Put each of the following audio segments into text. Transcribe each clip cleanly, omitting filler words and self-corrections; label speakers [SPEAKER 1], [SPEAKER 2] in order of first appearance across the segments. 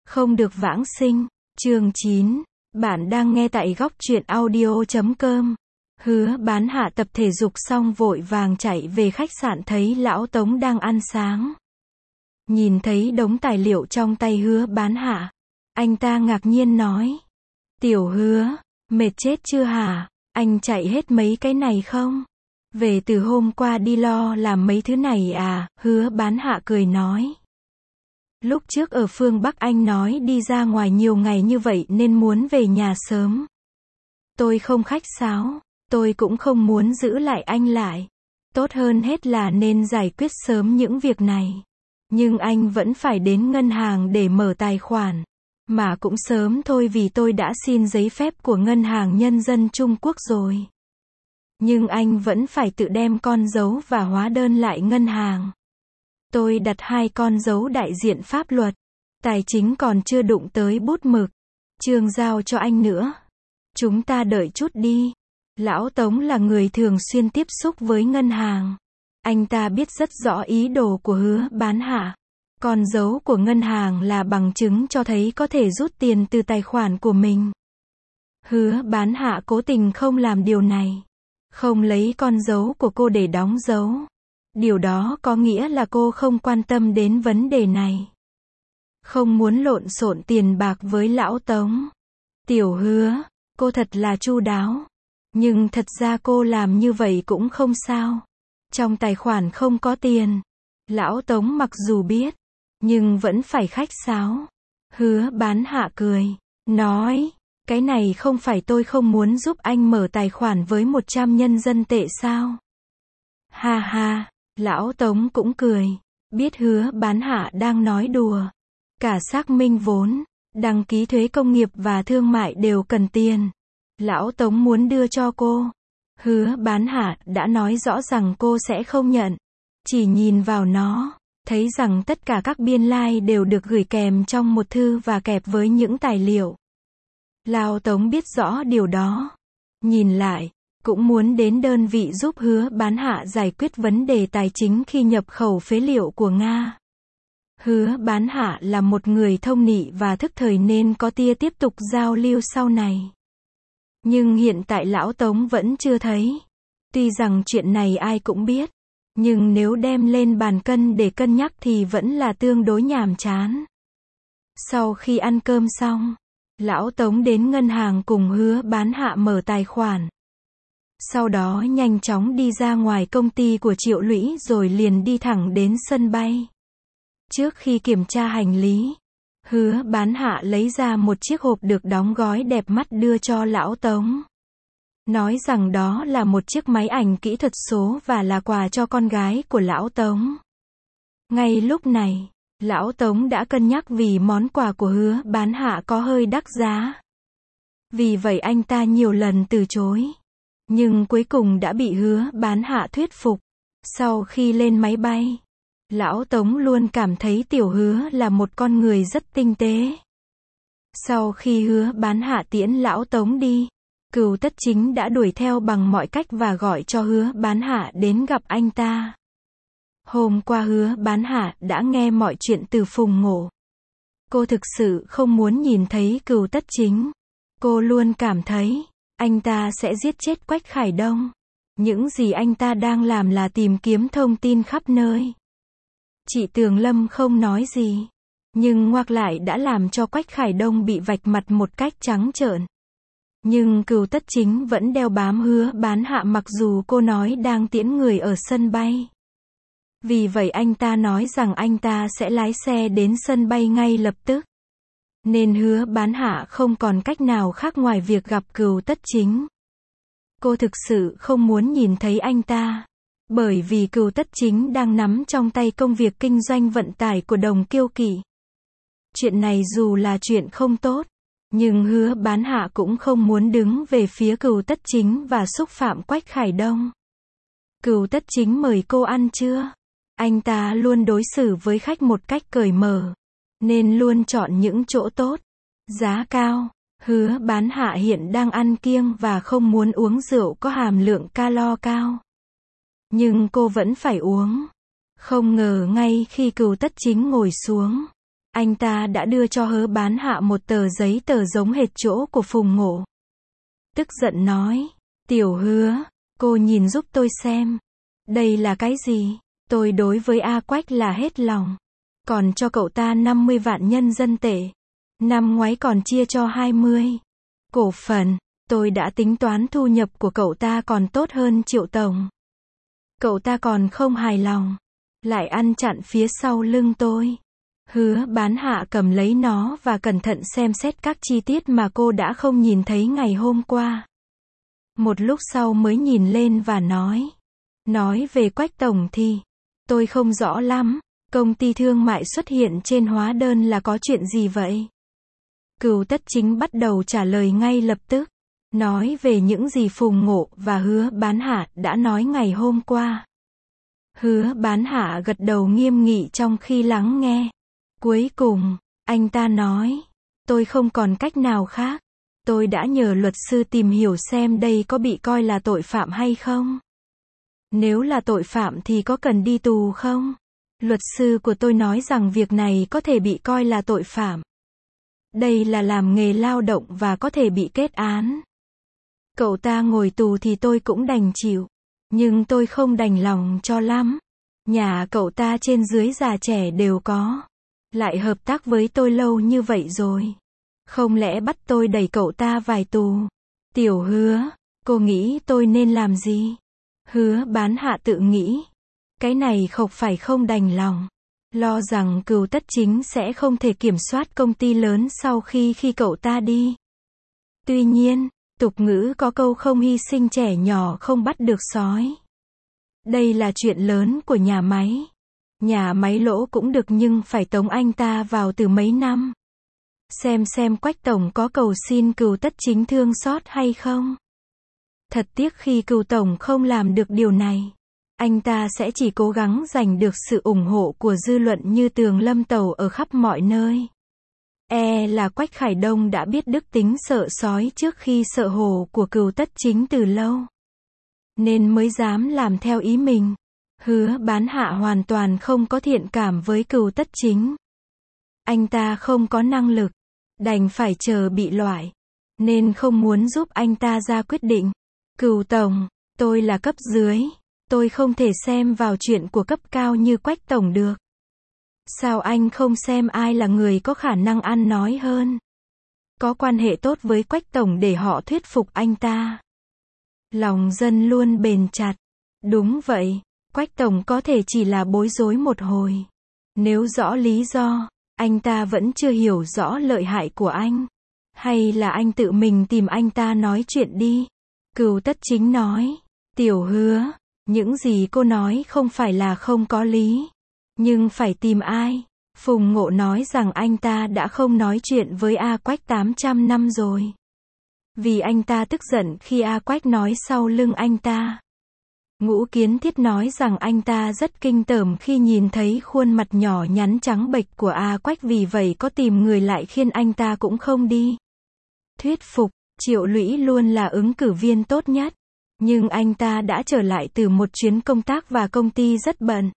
[SPEAKER 1] Không được vãng sinh. Chương 9. Bạn đang nghe tại góc truyện audio.com. Hứa Bán Hạ tập thể dục xong vội vàng chạy về khách sạn thấy lão Tống đang ăn sáng. Nhìn thấy đống tài liệu trong tay Hứa Bán Hạ, anh ta ngạc nhiên nói: "Tiểu Hứa, mệt chết chưa hả? Anh chạy hết mấy cái này không? Về từ hôm qua đi lo làm mấy thứ này à?" Hứa Bán Hạ cười nói: "Lúc trước ở phương Bắc anh nói đi ra ngoài nhiều ngày như vậy nên muốn về nhà sớm. Tôi không khách sáo, tôi cũng không muốn giữ lại anh lại. Tốt hơn hết là nên giải quyết sớm những việc này. Nhưng anh vẫn phải đến ngân hàng để mở tài khoản. Mà cũng sớm thôi vì tôi đã xin giấy phép của Ngân hàng Nhân dân Trung Quốc rồi. Nhưng anh vẫn phải tự đem con dấu và hóa đơn lại ngân hàng. Tôi đặt 2 con dấu đại diện pháp luật. Tài chính còn chưa đụng tới bút mực. Chương giao cho anh nữa. Chúng ta đợi chút đi." Lão Tống là người thường xuyên tiếp xúc với ngân hàng. Anh ta biết rất rõ ý đồ của Hứa Bán Hạ. Con dấu của ngân hàng là bằng chứng cho thấy có thể rút tiền từ tài khoản của mình. Hứa Bán Hạ cố tình không làm điều này. Không lấy con dấu của cô để đóng dấu. Điều đó có nghĩa là cô không quan tâm đến vấn đề này. Không muốn lộn xộn tiền bạc với lão Tống. "Tiểu Hứa, cô thật là chu đáo. Nhưng thật ra cô làm như vậy cũng không sao. Trong tài khoản không có tiền." Lão Tống mặc dù biết, nhưng vẫn phải khách sáo. Hứa Bán Hạ cười, nói: "Cái này không phải tôi không muốn giúp anh mở tài khoản với 100 nhân dân tệ sao?" Ha ha, lão Tống cũng cười. Biết Hứa Bán Hạ đang nói đùa. Cả xác minh vốn, đăng ký thuế công nghiệp và thương mại đều cần tiền. Lão Tống muốn đưa cho cô. Hứa Bán Hạ đã nói rõ rằng cô sẽ không nhận. Chỉ nhìn vào nó, thấy rằng tất cả các biên lai đều được gửi kèm trong một thư và kẹp với những tài liệu. Lão Tống biết rõ điều đó. Nhìn lại, cũng muốn đến đơn vị giúp Hứa Bán Hạ giải quyết vấn đề tài chính khi nhập khẩu phế liệu của Nga. Hứa Bán Hạ là một người thông nị và thức thời nên có tia tiếp tục giao lưu sau này. Nhưng hiện tại lão Tống vẫn chưa thấy. Tuy rằng chuyện này ai cũng biết, nhưng nếu đem lên bàn cân để cân nhắc thì vẫn là tương đối nhàm chán. Sau khi ăn cơm xong, lão Tống đến ngân hàng cùng Hứa Bán Hạ mở tài khoản. Sau đó nhanh chóng đi ra ngoài công ty của Triệu Lũy rồi liền đi thẳng đến sân bay. Trước khi kiểm tra hành lý, Hứa Bán Hạ lấy ra một chiếc hộp được đóng gói đẹp mắt đưa cho lão Tống. Nói rằng đó là một chiếc máy ảnh kỹ thuật số và là quà cho con gái của lão Tống. Ngay lúc này, lão Tống đã cân nhắc vì món quà của Hứa Bán Hạ có hơi đắt giá. Vì vậy anh ta nhiều lần từ chối. Nhưng cuối cùng đã bị Hứa Bán Hạ thuyết phục. Sau khi lên máy bay, lão Tống luôn cảm thấy Tiểu Hứa là một con người rất tinh tế. Sau khi Hứa Bán Hạ tiễn lão Tống đi, Cửu Tất Chính đã đuổi theo bằng mọi cách và gọi cho Hứa Bán Hạ đến gặp anh ta. Hôm qua Hứa Bán Hạ đã nghe mọi chuyện từ Phùng Ngộ. Cô thực sự không muốn nhìn thấy Cửu Tất Chính. Cô luôn cảm thấy anh ta sẽ giết chết Quách Khải Đông. Những gì anh ta đang làm là tìm kiếm thông tin khắp nơi. Chị Tường Lâm không nói gì, nhưng ngoặc lại đã làm cho Quách Khải Đông bị vạch mặt một cách trắng trợn. Nhưng Cửu Tất Chính vẫn đeo bám Hứa Bán Hạ mặc dù cô nói đang tiễn người ở sân bay. Vì vậy anh ta nói rằng anh ta sẽ lái xe đến sân bay ngay lập tức. Nên Hứa Bán Hạ không còn cách nào khác ngoài việc gặp Cửu Tất Chính. Cô thực sự không muốn nhìn thấy anh ta. Bởi vì Cửu Tất Chính đang nắm trong tay công việc kinh doanh vận tải của Đồng Kiêu Kỵ. Chuyện này dù là chuyện không tốt, nhưng Hứa Bán Hạ cũng không muốn đứng về phía Cửu Tất Chính và xúc phạm Quách Khải Đông. Cửu Tất Chính mời cô ăn trưa. Anh ta luôn đối xử với khách một cách cởi mở, nên luôn chọn những chỗ tốt, giá cao. Hứa Bán Hạ hiện đang ăn kiêng và không muốn uống rượu có hàm lượng calo cao. Nhưng cô vẫn phải uống. Không ngờ ngay khi Cửu Tất Chính ngồi xuống, Anh ta đã đưa cho Hứa Bán Hạ một tờ giấy tờ giống hệt chỗ của Phùng Ngộ. Tức giận nói, Tiểu Hứa, cô nhìn giúp tôi xem. Đây là cái gì? Tôi đối với A Quách là hết lòng. Còn cho cậu ta 50 vạn nhân dân tệ. Năm ngoái còn chia cho 20 cổ phần. Tôi đã tính toán thu nhập của cậu ta còn tốt hơn Triệu tổng. Cậu ta còn không hài lòng. Lại ăn chặn phía sau lưng tôi. Hứa Bán Hạ cầm lấy nó và cẩn thận xem xét các chi tiết mà cô đã không nhìn thấy ngày hôm qua. Một lúc sau mới nhìn lên và nói. Nói về Quách tổng thì tôi không rõ lắm. Công ty thương mại xuất hiện trên hóa đơn là có chuyện gì vậy? Cửu Tất Chính bắt đầu trả lời ngay lập tức. Nói về những gì Phùng Ngộ và Hứa Bán Hạ đã nói ngày hôm qua. Hứa Bán Hạ gật đầu nghiêm nghị trong khi lắng nghe. Cuối cùng, anh ta nói. Tôi không còn cách nào khác. Tôi đã nhờ luật sư tìm hiểu xem đây có bị coi là tội phạm hay không. Nếu là tội phạm thì có cần đi tù không? Luật sư của tôi nói rằng việc này có thể bị coi là tội phạm. Đây là làm nghề lao động và có thể bị kết án. Cậu ta ngồi tù thì tôi cũng đành chịu. Nhưng tôi không đành lòng cho lắm. Nhà cậu ta trên dưới già trẻ đều có. Lại hợp tác với tôi lâu như vậy rồi. Không lẽ bắt tôi đẩy cậu ta vài tù? Tiểu Hứa, cô nghĩ tôi nên làm gì? Hứa Bán Hạ tự nghĩ. Cái này không phải không đành lòng. Lo rằng Cửu Tất Chính sẽ không thể kiểm soát công ty lớn sau khi cậu ta đi. Tuy nhiên, tục ngữ có câu không hy sinh trẻ nhỏ không bắt được sói. Đây là chuyện lớn của nhà máy. Nhà máy lỗ cũng được nhưng phải tống anh ta vào từ mấy năm. Xem Quách tổng có cầu xin Cửu Tất Chính thương xót hay không. Thật tiếc khi Cửu tổng không làm được điều này. Anh ta sẽ chỉ cố gắng giành được sự ủng hộ của dư luận như tường lâm tàu ở khắp mọi nơi. Là Quách Khải Đông đã biết đức tính sợ sói trước khi sợ hổ của Cửu Tất Chính từ lâu. Nên mới dám làm theo ý mình. Hứa Bán Hạ hoàn toàn không có thiện cảm với Cửu Tất Chính. Anh ta không có năng lực. Đành phải chờ bị loại. Nên không muốn giúp anh ta ra quyết định. Cửu tổng, tôi là cấp dưới. Tôi không thể xem vào chuyện của cấp cao như Quách tổng được. Sao anh không xem ai là người có khả năng ăn nói hơn? Có quan hệ tốt với Quách tổng để họ thuyết phục anh ta. Lòng dân luôn bền chặt. Đúng vậy, Quách tổng có thể chỉ là bối rối một hồi. Nếu rõ lý do, anh ta vẫn chưa hiểu rõ lợi hại của anh. Hay là anh tự mình tìm anh ta nói chuyện đi. Cửu Tất Chính nói. Tiểu Hứa, những gì cô nói không phải là không có lý. Nhưng phải tìm ai? Phùng Ngộ nói rằng anh ta đã không nói chuyện với A Quách 800 năm rồi. Vì anh ta tức giận khi A Quách nói sau lưng anh ta. Ngũ Kiến Thiết nói rằng anh ta rất kinh tởm khi nhìn thấy khuôn mặt nhỏ nhắn trắng bệch của A Quách, vì vậy có tìm người lại khiên anh ta cũng không đi. Thuyết phục, Triệu Lũy luôn là ứng cử viên tốt nhất. Nhưng anh ta đã trở lại từ một chuyến công tác và công ty rất bận.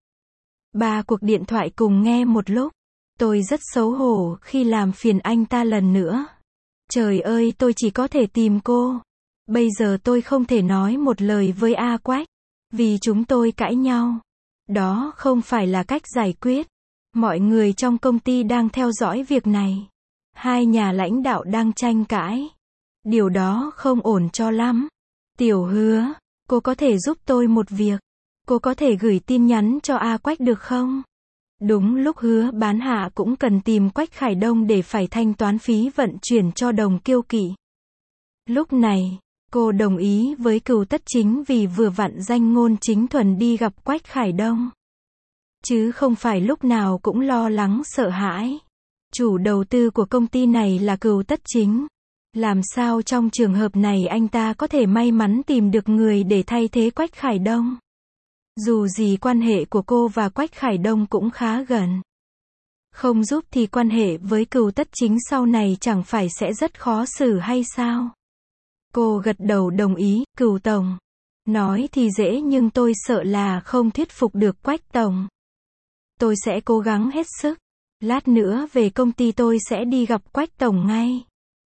[SPEAKER 1] 3 cuộc điện thoại cùng nghe một lúc. Tôi rất xấu hổ khi làm phiền anh ta lần nữa. Trời ơi, tôi chỉ có thể tìm cô. Bây giờ tôi không thể nói một lời với A Quách. Vì chúng tôi cãi nhau. Đó không phải là cách giải quyết. Mọi người trong công ty đang theo dõi việc này. Hai nhà lãnh đạo đang tranh cãi. Điều đó không ổn cho lắm. Tiểu Hứa, cô có thể giúp tôi một việc. Cô có thể gửi tin nhắn cho A Quách được không? Đúng lúc Hứa Bán Hạ cũng cần tìm Quách Khải Đông để phải thanh toán phí vận chuyển cho Đồng Kiêu Kỵ. Lúc này, cô đồng ý với Cửu Tất Chính vì vừa vặn Danh Ngôn Chính Thuần đi gặp Quách Khải Đông. Chứ không phải lúc nào cũng lo lắng sợ hãi. Chủ đầu tư của công ty này là Cửu Tất Chính. Làm sao trong trường hợp này anh ta có thể may mắn tìm được người để thay thế Quách Khải Đông? Dù gì quan hệ của cô và Quách Khải Đông cũng khá gần. Không giúp thì quan hệ với Cửu Tất Chính sau này chẳng phải sẽ rất khó xử hay sao? Cô gật đầu đồng ý. Cửu tổng. Nói thì dễ nhưng tôi sợ là không thuyết phục được Quách tổng. Tôi sẽ cố gắng hết sức. Lát nữa về công ty tôi sẽ đi gặp Quách tổng ngay.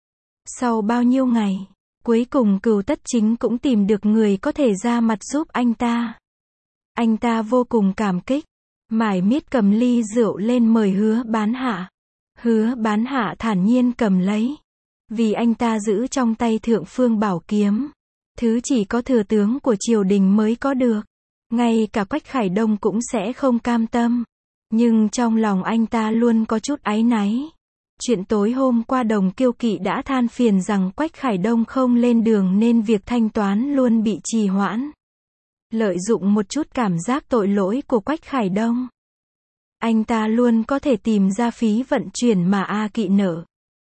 [SPEAKER 1] Sau bao nhiêu ngày, cuối cùng Cửu Tất Chính cũng tìm được người có thể ra mặt giúp anh ta. Anh ta vô cùng cảm kích, mải miết cầm ly rượu lên mời Hứa Bán Hạ. Hứa Bán Hạ thản nhiên cầm lấy, vì anh ta giữ trong tay Thượng Phương Bảo Kiếm, thứ chỉ có thừa tướng của triều đình mới có được. Ngay cả Quách Khải Đông cũng sẽ không cam tâm, nhưng trong lòng anh ta luôn có chút áy náy. Chuyện tối hôm qua Đồng Kiêu Kỵ đã than phiền rằng Quách Khải Đông không lên đường nên việc thanh toán luôn bị trì hoãn. Lợi dụng một chút cảm giác tội lỗi của Quách Khải Đông, anh ta luôn có thể tìm ra phí vận chuyển mà A Kỵ nợ.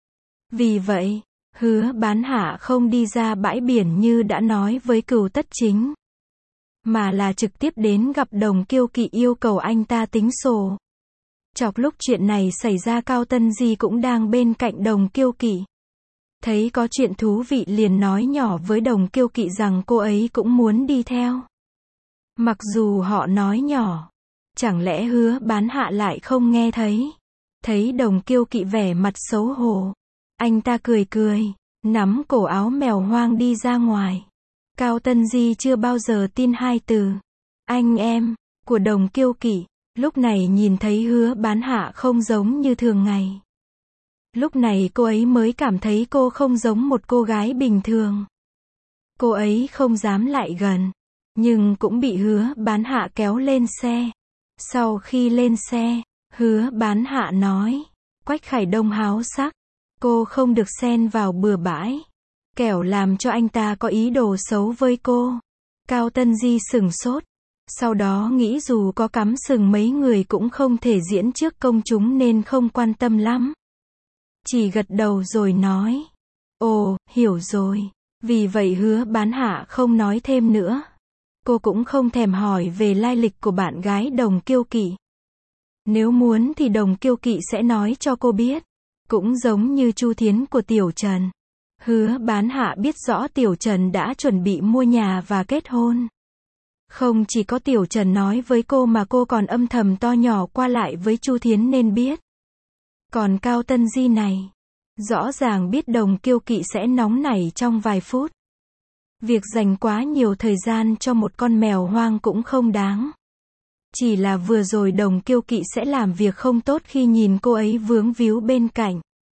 [SPEAKER 1] Vì vậy, Hứa Bán Hạ không đi ra bãi biển như đã nói với Cửu Tất Chính, mà là trực tiếp đến gặp Đồng Kiêu Kỵ yêu cầu anh ta tính sổ. Chọc lúc chuyện này xảy ra Cao Tân Di cũng đang bên cạnh Đồng Kiêu Kỵ. Thấy có chuyện thú vị liền nói nhỏ với Đồng Kiêu Kỵ rằng cô ấy cũng muốn đi theo. Mặc dù họ nói nhỏ, chẳng lẽ Hứa Bán Hạ lại không nghe thấy? Thấy Đồng Kiêu Kỵ vẻ mặt xấu hổ, anh ta cười cười, nắm cổ áo mèo hoang đi ra ngoài. Cao Tân Di chưa bao giờ tin hai từ anh em của Đồng Kiêu Kỵ. Lúc này nhìn thấy Hứa Bán Hạ không giống như thường ngày. Lúc này cô ấy mới cảm thấy cô không giống một cô gái bình thường. Cô ấy không dám lại gần, nhưng cũng bị Hứa Bán Hạ kéo lên xe. Sau khi lên xe, Hứa Bán Hạ nói, Quách Khải Đông háo sắc, cô không được xen vào bừa bãi, kẻo làm cho anh ta có ý đồ xấu với cô. Cao Tân Di sửng sốt, sau đó nghĩ dù có cắm sừng mấy người cũng không thể diễn trước công chúng nên không quan tâm lắm. Chỉ gật đầu rồi nói, ồ, hiểu rồi. Vì vậy Hứa Bán Hạ không nói thêm nữa. Cô cũng không thèm hỏi về lai lịch của bạn gái Đồng Kiêu Kỵ. Nếu muốn thì Đồng Kiêu Kỵ sẽ nói cho cô biết. Cũng giống như Chu Thiến của Tiểu Trần. Hứa Bán Hạ biết rõ Tiểu Trần đã chuẩn bị mua nhà và kết hôn. Không chỉ có Tiểu Trần nói với cô mà cô còn âm thầm to nhỏ qua lại với Chu Thiến nên biết. Còn Cao Tân Di này, rõ ràng biết Đồng Kiêu Kỵ sẽ nóng nảy trong vài phút. Việc dành quá nhiều thời gian cho một con mèo hoang cũng không đáng. Chỉ là vừa rồi Đồng Kiêu Kỵ sẽ làm việc không tốt khi nhìn cô ấy vướng víu bên cạnh,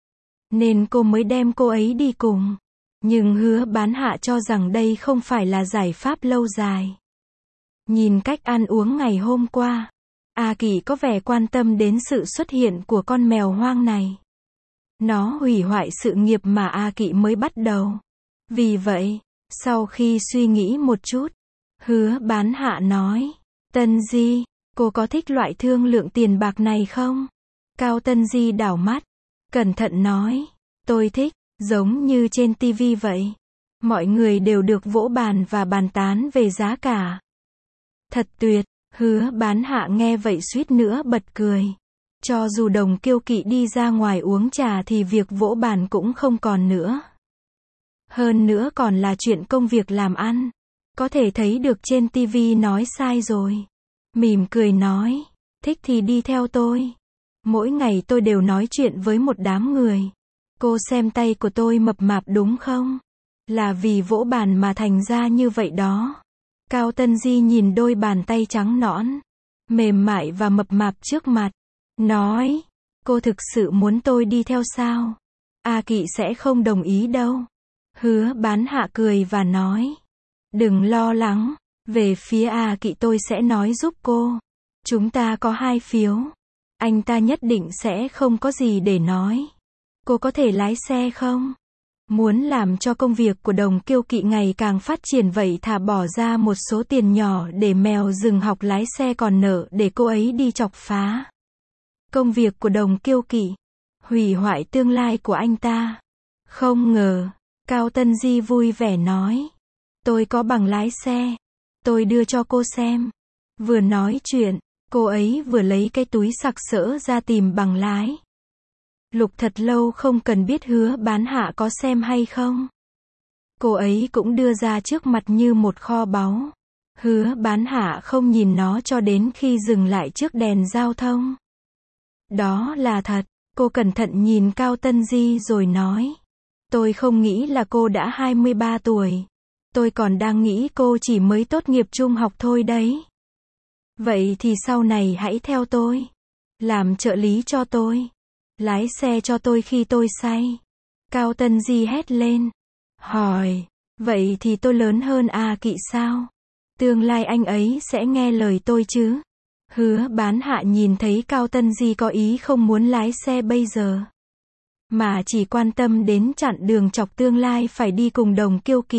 [SPEAKER 1] nên cô mới đem cô ấy đi cùng. Nhưng Hứa Bán Hạ cho rằng đây không phải là giải pháp lâu dài. Nhìn cách ăn uống ngày hôm qua, A Kỵ có vẻ quan tâm đến sự xuất hiện của con mèo hoang này. Nó hủy hoại sự nghiệp mà A Kỵ mới bắt đầu. Vì vậy, sau khi suy nghĩ một chút, Hứa Bán Hạ nói, Tân Di, cô có thích loại thương lượng tiền bạc này không? Cao Tân Di đảo mắt, cẩn thận nói, tôi thích, giống như trên TV vậy. Mọi người đều được vỗ bàn và bàn tán về giá cả. Thật tuyệt. Hứa Bán Hạ nghe vậy suýt nữa bật cười. Cho dù Đồng Kiêu Kỵ đi ra ngoài uống trà thì việc vỗ bàn cũng không còn nữa. Hơn nữa còn là chuyện công việc làm ăn. Có thể thấy được trên TV nói sai rồi. Mỉm cười nói, thích thì đi theo tôi. Mỗi ngày tôi đều nói chuyện với một đám người. Cô xem tay của tôi mập mạp đúng không? Là vì vỗ bàn mà thành ra như vậy đó. Cao Tân Di nhìn đôi bàn tay trắng nõn, mềm mại và mập mạp trước mặt. Nói, cô thực sự muốn tôi đi theo sao? A Kỵ sẽ không đồng ý đâu. Hứa Bán Hạ cười và nói, đừng lo lắng, về phía A Kỵ tôi sẽ nói giúp cô. Chúng ta có 2 phiếu. Anh ta nhất định sẽ không có gì để nói. Cô có thể lái xe không? Muốn làm cho công việc của Đồng Kiêu Kỵ ngày càng phát triển vậy thà bỏ ra một số tiền nhỏ để mèo rừng học lái xe còn nợ để cô ấy đi chọc phá công việc của Đồng Kiêu Kỵ, hủy hoại tương lai của anh ta. Không ngờ, Cao Tân Di vui vẻ nói, tôi có bằng lái xe, tôi đưa cho cô xem. Vừa nói chuyện, cô ấy vừa lấy cái túi sặc sỡ ra tìm bằng lái. Lục thật lâu không cần biết Hứa Bán Hạ có xem hay không. Cô ấy cũng đưa ra trước mặt như một kho báu. Hứa Bán Hạ không nhìn nó cho đến khi dừng lại trước đèn giao thông. Đó là thật. Cô cẩn thận nhìn Cao Tân Di rồi nói. Tôi không nghĩ là cô đã 23 tuổi. Tôi còn đang nghĩ cô chỉ mới tốt nghiệp trung học thôi đấy. Vậy thì sau này hãy theo tôi. Làm trợ lý cho tôi. Lái xe cho tôi khi tôi say. Cao Tân Di hét lên. Hỏi. Vậy thì tôi lớn hơn A Kỵ sao? Tương lai anh ấy sẽ nghe lời tôi chứ? Hứa Bán Hạ nhìn thấy Cao Tân Di có ý không muốn lái xe bây giờ. Mà chỉ quan tâm đến chặn đường chọc tương lai phải đi cùng Đồng Kiêu Kỵ.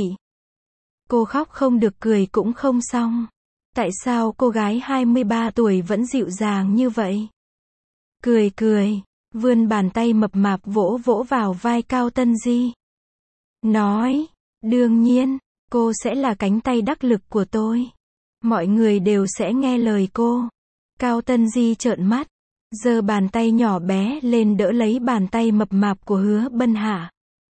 [SPEAKER 1] Cô khóc không được cười cũng không xong. Tại sao cô gái 23 tuổi vẫn dịu dàng như vậy? Cười cười, vươn bàn tay mập mạp vỗ vỗ vào vai Cao Tân Di. Nói, đương nhiên, cô sẽ là cánh tay đắc lực của tôi. Mọi người đều sẽ nghe lời cô. Cao Tân Di trợn mắt, giơ bàn tay nhỏ bé lên đỡ lấy bàn tay mập mạp của Hứa Bân Hạ.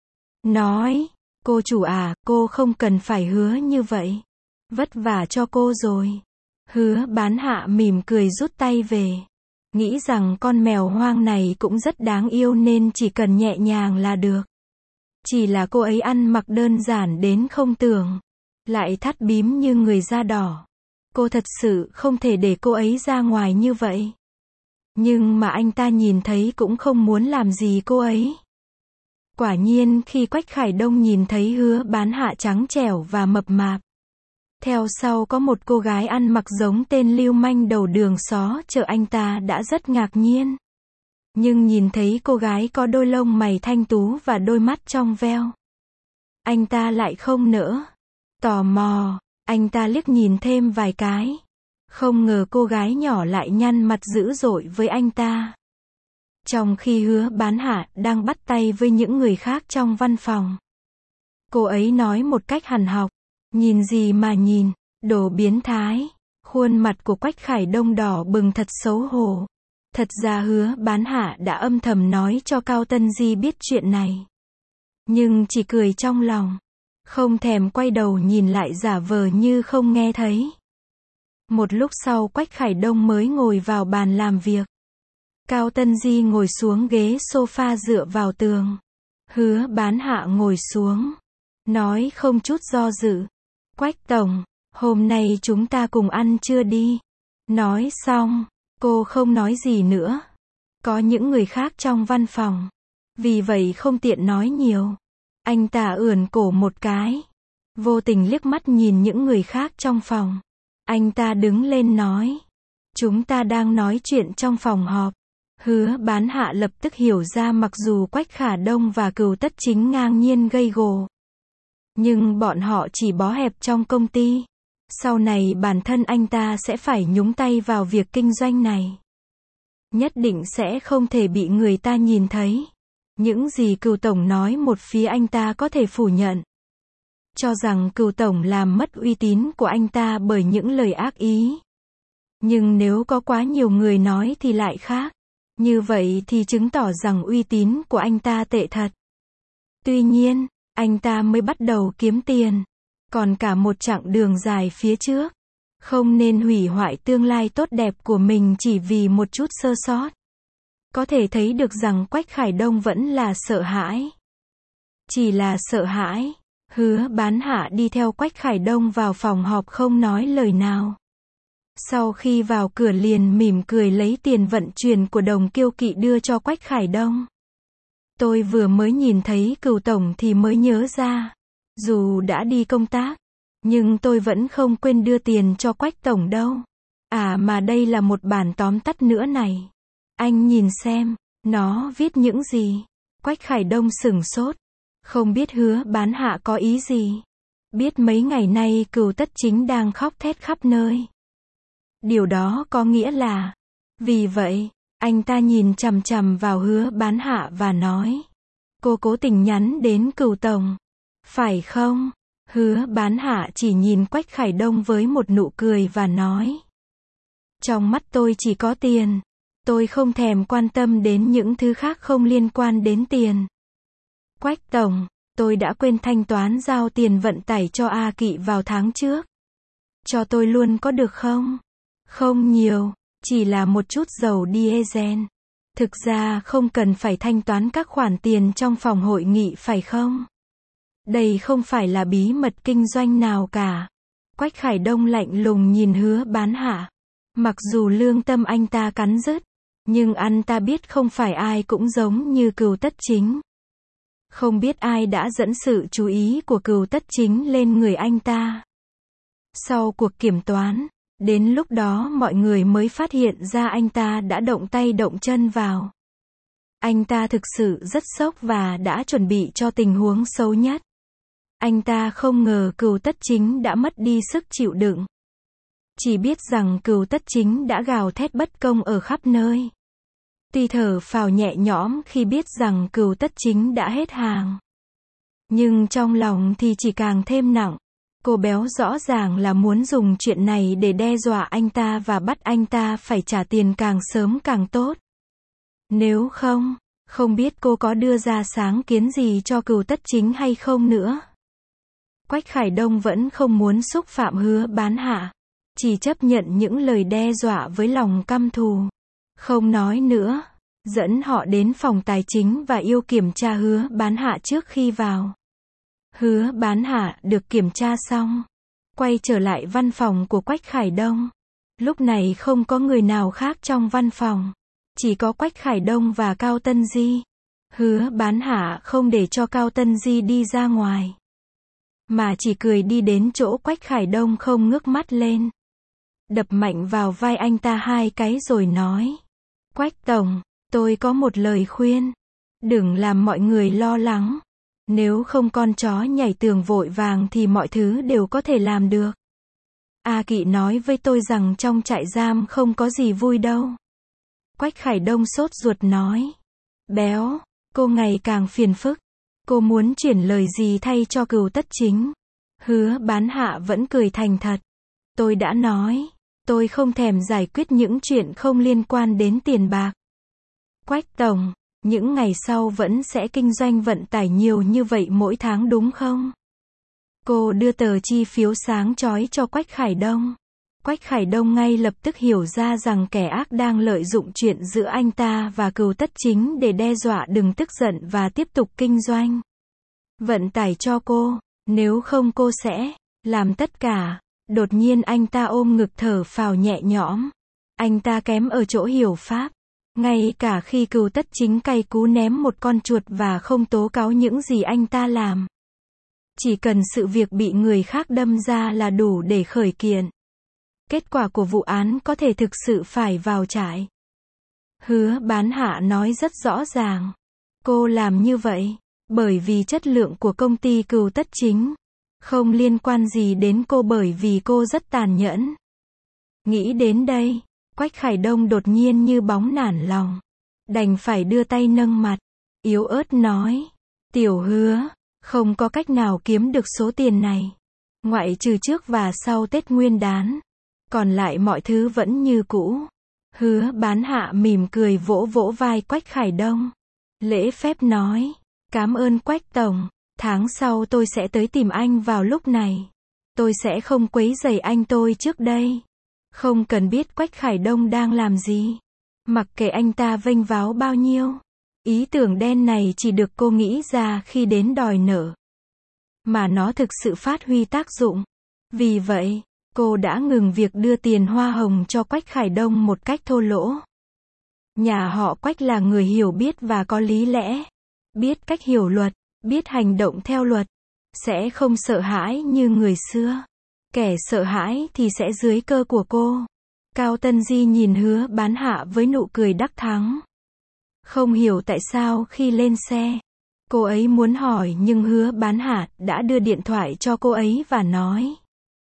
[SPEAKER 1] Nói, cô chủ à, cô không cần phải hứa như vậy. Vất vả cho cô rồi. Hứa Bán Hạ mỉm cười rút tay về. Nghĩ rằng con mèo hoang này cũng rất đáng yêu nên chỉ cần nhẹ nhàng là được. Chỉ là cô ấy ăn mặc đơn giản đến không tưởng. Lại thắt bím như người da đỏ. Cô thật sự không thể để cô ấy ra ngoài như vậy. Nhưng mà anh ta nhìn thấy cũng không muốn làm gì cô ấy. Quả nhiên khi Quách Khải Đông nhìn thấy Hứa Bán Hạ trắng trẻo và mập mạp. Theo sau có một cô gái ăn mặc giống tên lưu manh đầu đường xó chợ, anh ta đã rất ngạc nhiên. Nhưng nhìn thấy cô gái có đôi lông mày thanh tú và đôi mắt trong veo, anh ta lại không nỡ. Tò mò, anh ta liếc nhìn thêm vài cái. Không ngờ cô gái nhỏ lại nhăn mặt dữ dội với anh ta. Trong khi Hứa Bán Hạ đang bắt tay với những người khác trong văn phòng. Cô ấy nói một cách hằn học. Nhìn gì mà nhìn, đồ biến thái. Khuôn mặt của Quách Khải Đông đỏ bừng thật xấu hổ. Thật ra Hứa Bán Hạ đã âm thầm nói cho Cao Tân Di biết chuyện này. Nhưng chỉ cười trong lòng. Không thèm quay đầu nhìn lại giả vờ như không nghe thấy. Một lúc sau Quách Khải Đông mới ngồi vào bàn làm việc. Cao Tân Di ngồi xuống ghế sofa dựa vào tường. Hứa Bán Hạ ngồi xuống. Nói không chút do dự. Quách tổng, hôm nay chúng ta cùng ăn trưa đi. Nói xong, cô không nói gì nữa. Có những người khác trong văn phòng. Vì vậy không tiện nói nhiều. Anh ta ưỡn cổ một cái. Vô tình liếc mắt nhìn những người khác trong phòng. Anh ta đứng lên nói. Chúng ta đang nói chuyện trong phòng họp. Hứa Bán Hạ lập tức hiểu ra mặc dù Quách Khả Đông và Cửu Tất Chính ngang nhiên gây gổ. Nhưng bọn họ chỉ bó hẹp trong công ty. Sau này bản thân anh ta sẽ phải nhúng tay vào việc kinh doanh này. Nhất định sẽ không thể bị người ta nhìn thấy. Những gì Cửu tổng nói một phía anh ta có thể phủ nhận. Cho rằng Cửu tổng làm mất uy tín của anh ta bởi những lời ác ý. Nhưng nếu có quá nhiều người nói thì lại khác. Như vậy thì chứng tỏ rằng uy tín của anh ta tệ thật. Tuy nhiên, anh ta mới bắt đầu kiếm tiền. Còn cả một chặng đường dài phía trước. Không nên hủy hoại tương lai tốt đẹp của mình chỉ vì một chút sơ sót. Có thể thấy được rằng Quách Khải Đông vẫn là sợ hãi. Chỉ là sợ hãi. Hứa Bán Hạ đi theo Quách Khải Đông vào phòng họp không nói lời nào. Sau khi vào cửa liền mỉm cười lấy tiền vận chuyển của Đồng Kiêu Kỵ đưa cho Quách Khải Đông. Tôi vừa mới nhìn thấy Cửu tổng thì mới nhớ ra. Dù đã đi công tác, nhưng tôi vẫn không quên đưa tiền cho Quách tổng đâu. À mà đây là một bản tóm tắt nữa này. Anh nhìn xem, nó viết những gì. Quách Khải Đông sửng sốt. Không biết Hứa Bán Hạ có ý gì. Biết mấy ngày nay Cửu Tất Chính đang khóc thét khắp nơi. Điều đó có nghĩa là. Vì vậy, anh ta nhìn chằm chằm vào Hứa Bán Hạ và nói. Cô cố tình nhắn đến Cửu tổng. Phải không? Hứa Bán Hạ chỉ nhìn Quách Khải Đông với một nụ cười và nói. Trong mắt tôi chỉ có tiền. Tôi không thèm quan tâm đến những thứ khác không liên quan đến tiền. Quách tổng, tôi đã quên thanh toán giao tiền vận tải cho A Kỵ vào tháng trước. Cho tôi luôn có được không? Không nhiều, chỉ là một chút dầu diesel. Thực ra không cần phải thanh toán các khoản tiền trong phòng hội nghị phải không? Đây không phải là bí mật kinh doanh nào cả. Quách Khải Đông lạnh lùng nhìn Hứa Bán Hạ. Mặc dù lương tâm anh ta cắn rứt, nhưng anh ta biết không phải ai cũng giống như Cừu Tất Chính. Không biết ai đã dẫn sự chú ý của Cừu Tất Chính lên người anh ta. Sau cuộc kiểm toán, đến lúc đó mọi người mới phát hiện ra anh ta đã động tay động chân vào. Anh ta thực sự rất sốc và đã chuẩn bị cho tình huống xấu nhất. Anh ta không ngờ Cừu Tất Chính đã mất đi sức chịu đựng. Chỉ biết rằng Cừu Tất Chính đã gào thét bất công ở khắp nơi. Tuy thở phào nhẹ nhõm khi biết rằng Cừu Tất Chính đã hết hàng. Nhưng trong lòng thì chỉ càng thêm nặng. Cô béo rõ ràng là muốn dùng chuyện này để đe dọa anh ta và bắt anh ta phải trả tiền càng sớm càng tốt. Nếu không, không biết cô có đưa ra sáng kiến gì cho Cừu Tất Chính hay không nữa. Quách Khải Đông vẫn không muốn xúc phạm Hứa Bán Hạ. Chỉ chấp nhận những lời đe dọa với lòng căm thù. Không nói nữa. Dẫn họ đến phòng tài chính và yêu kiểm tra Hứa Bán Hạ trước khi vào. Hứa Bán Hạ được kiểm tra xong. Quay trở lại văn phòng của Quách Khải Đông. Lúc này không có người nào khác trong văn phòng. Chỉ có Quách Khải Đông và Cao Tân Di. Hứa Bán Hạ không để cho Cao Tân Di đi ra ngoài. Mà chỉ cười đi đến chỗ Quách Khải Đông không ngước mắt lên. Đập mạnh vào vai anh ta 2 cái rồi nói. Quách Tổng, tôi có một lời khuyên. Đừng làm mọi người lo lắng. Nếu không con chó nhảy tường vội vàng thì mọi thứ đều có thể làm được. A Kỵ nói với tôi rằng trong trại giam không có gì vui đâu. Quách Khải Đông sốt ruột nói. Béo, cô ngày càng phiền phức. Cô muốn chuyển lời gì thay cho Cừu Tất Chính? Hứa Bán Hạ vẫn cười thành thật. Tôi đã nói, tôi không thèm giải quyết những chuyện không liên quan đến tiền bạc. Quách Tổng, những ngày sau vẫn sẽ kinh doanh vận tải nhiều như vậy mỗi tháng đúng không? Cô đưa tờ chi phiếu sáng chói cho Quách Khải Đông. Quách Khải Đông ngay lập tức hiểu ra rằng kẻ ác đang lợi dụng chuyện giữa anh ta và Cừu Tất Chính để đe dọa đừng tức giận và tiếp tục kinh doanh. Vận tải cho cô, nếu không cô sẽ làm tất cả. Đột nhiên anh ta ôm ngực thở phào nhẹ nhõm. Anh ta kém ở chỗ hiểu pháp. Ngay cả khi Cừu Tất Chính cay cú ném một con chuột và không tố cáo những gì anh ta làm. Chỉ cần sự việc bị người khác đâm ra là đủ để khởi kiện. Kết quả của vụ án có thể thực sự phải vào trại. Hứa Bán Hạ nói rất rõ ràng. Cô làm như vậy bởi vì chất lượng của công ty Cừu Tất Chính. Không liên quan gì đến cô bởi vì cô rất tàn nhẫn. Nghĩ đến đây, Quách Khải Đông đột nhiên như bóng nản lòng. Đành phải đưa tay nâng mặt. Yếu ớt nói. Tiểu Hứa, không có cách nào kiếm được số tiền này. Ngoại trừ trước và sau Tết Nguyên Đán. Còn lại mọi thứ vẫn như cũ. Hứa Bán Hạ mỉm cười vỗ vỗ vai Quách Khải Đông. Lễ phép nói. Cảm ơn Quách Tổng. Tháng sau tôi sẽ tới tìm anh vào lúc này. Tôi sẽ không quấy rầy anh tôi trước đây. Không cần biết Quách Khải Đông đang làm gì. Mặc kệ anh ta vênh váo bao nhiêu. Ý tưởng đen này chỉ được cô nghĩ ra khi đến đòi nợ. Mà nó thực sự phát huy tác dụng. Vì vậy, cô đã ngừng việc đưa tiền hoa hồng cho Quách Khải Đông một cách thô lỗ. Nhà họ Quách là người hiểu biết và có lý lẽ. Biết cách hiểu luật, biết hành động theo luật. Sẽ không sợ hãi như người xưa. Kẻ sợ hãi thì sẽ dưới cơ của cô. Cao Tân Di nhìn Hứa Bán Hạ với nụ cười đắc thắng. Không hiểu tại sao khi lên xe, cô ấy muốn hỏi nhưng Hứa Bán Hạ đã đưa điện thoại cho cô ấy và nói.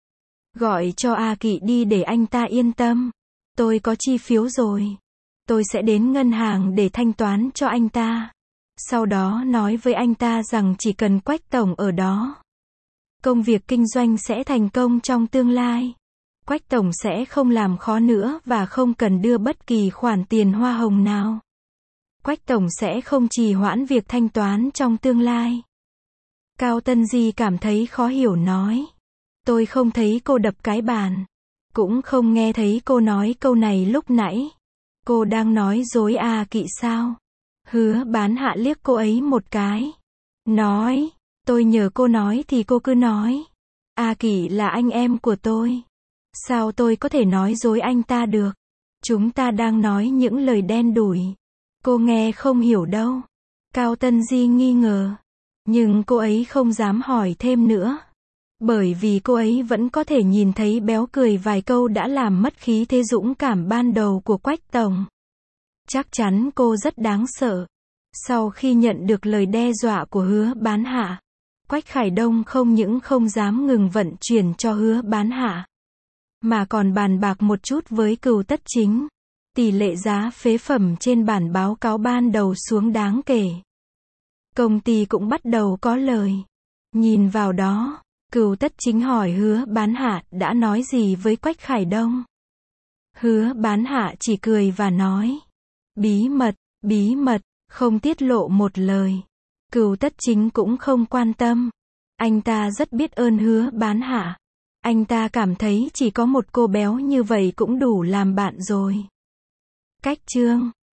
[SPEAKER 1] Gọi cho A Kỵ đi để anh ta yên tâm. Tôi có chi phiếu rồi. Tôi sẽ đến ngân hàng để thanh toán cho anh ta. Sau đó nói với anh ta rằng chỉ cần Quách Tổng ở đó. Công việc kinh doanh sẽ thành công trong tương lai. Quách Tổng sẽ không làm khó nữa và không cần đưa bất kỳ khoản tiền hoa hồng nào. Quách Tổng sẽ không trì hoãn việc thanh toán trong tương lai. Cao Tân Di cảm thấy khó hiểu nói. Tôi không thấy cô đập cái bàn. Cũng không nghe thấy cô nói câu này lúc nãy. Cô đang nói dối A Kỵ sao? Hứa Bán Hạ liếc cô ấy một cái. Nói, tôi nhờ cô nói thì cô cứ nói. A Kỵ là anh em của tôi. Sao tôi có thể nói dối anh ta được? Chúng ta đang nói những lời đen đủi. Cô nghe không hiểu đâu. Cao Tân Di nghi ngờ. Nhưng cô ấy không dám hỏi thêm nữa. Bởi vì cô ấy vẫn có thể nhìn thấy Béo cười vài câu đã làm mất khí thế dũng cảm ban đầu của Quách Tổng. Chắc chắn cô rất đáng sợ. Sau khi nhận được lời đe dọa của Hứa Bán Hạ, Quách Khải Đông không những không dám ngừng vận chuyển cho Hứa Bán Hạ, mà còn bàn bạc một chút với Cửu Tất Chính. Tỷ lệ giá phế phẩm trên bản báo cáo ban đầu xuống đáng kể. Công ty cũng bắt đầu có lời. Nhìn vào đó, Cửu Tất Chính hỏi Hứa Bán Hạ đã nói gì với Quách Khải Đông. Hứa Bán Hạ chỉ cười và nói, bí mật, không tiết lộ một lời. Cửu Tất Chính cũng không quan tâm. Anh ta rất biết ơn Hứa Bán Hạ. Anh ta cảm thấy chỉ có một cô béo như vậy cũng đủ làm bạn rồi. Cách chương